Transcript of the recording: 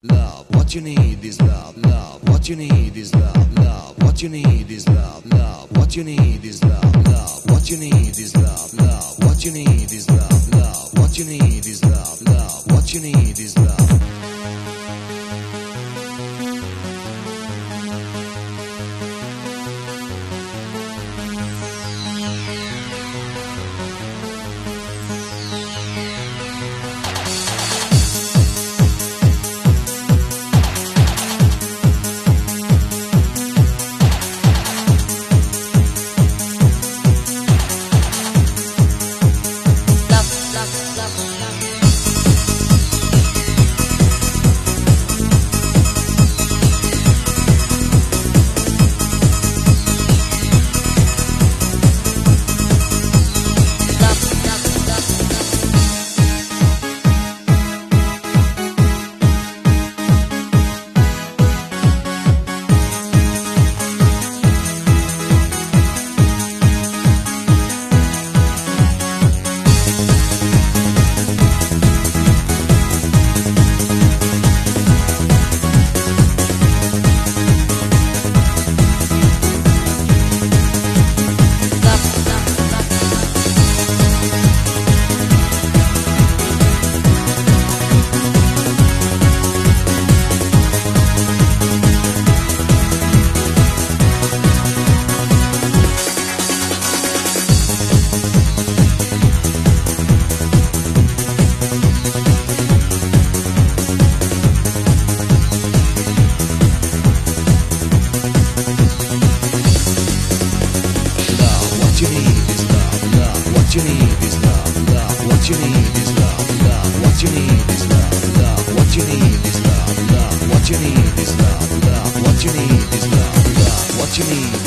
Love, what you need is love, love, what you need is love, love, what you need is love, love, what you need is love, love, what you need is love, love, what you need is love, love, what you need is love, love, what you need is love. What you need is love, love, what you need is love, love, what you need is love, love, what you need is love, love, what you need is love, love, what you need is love, love, what you need.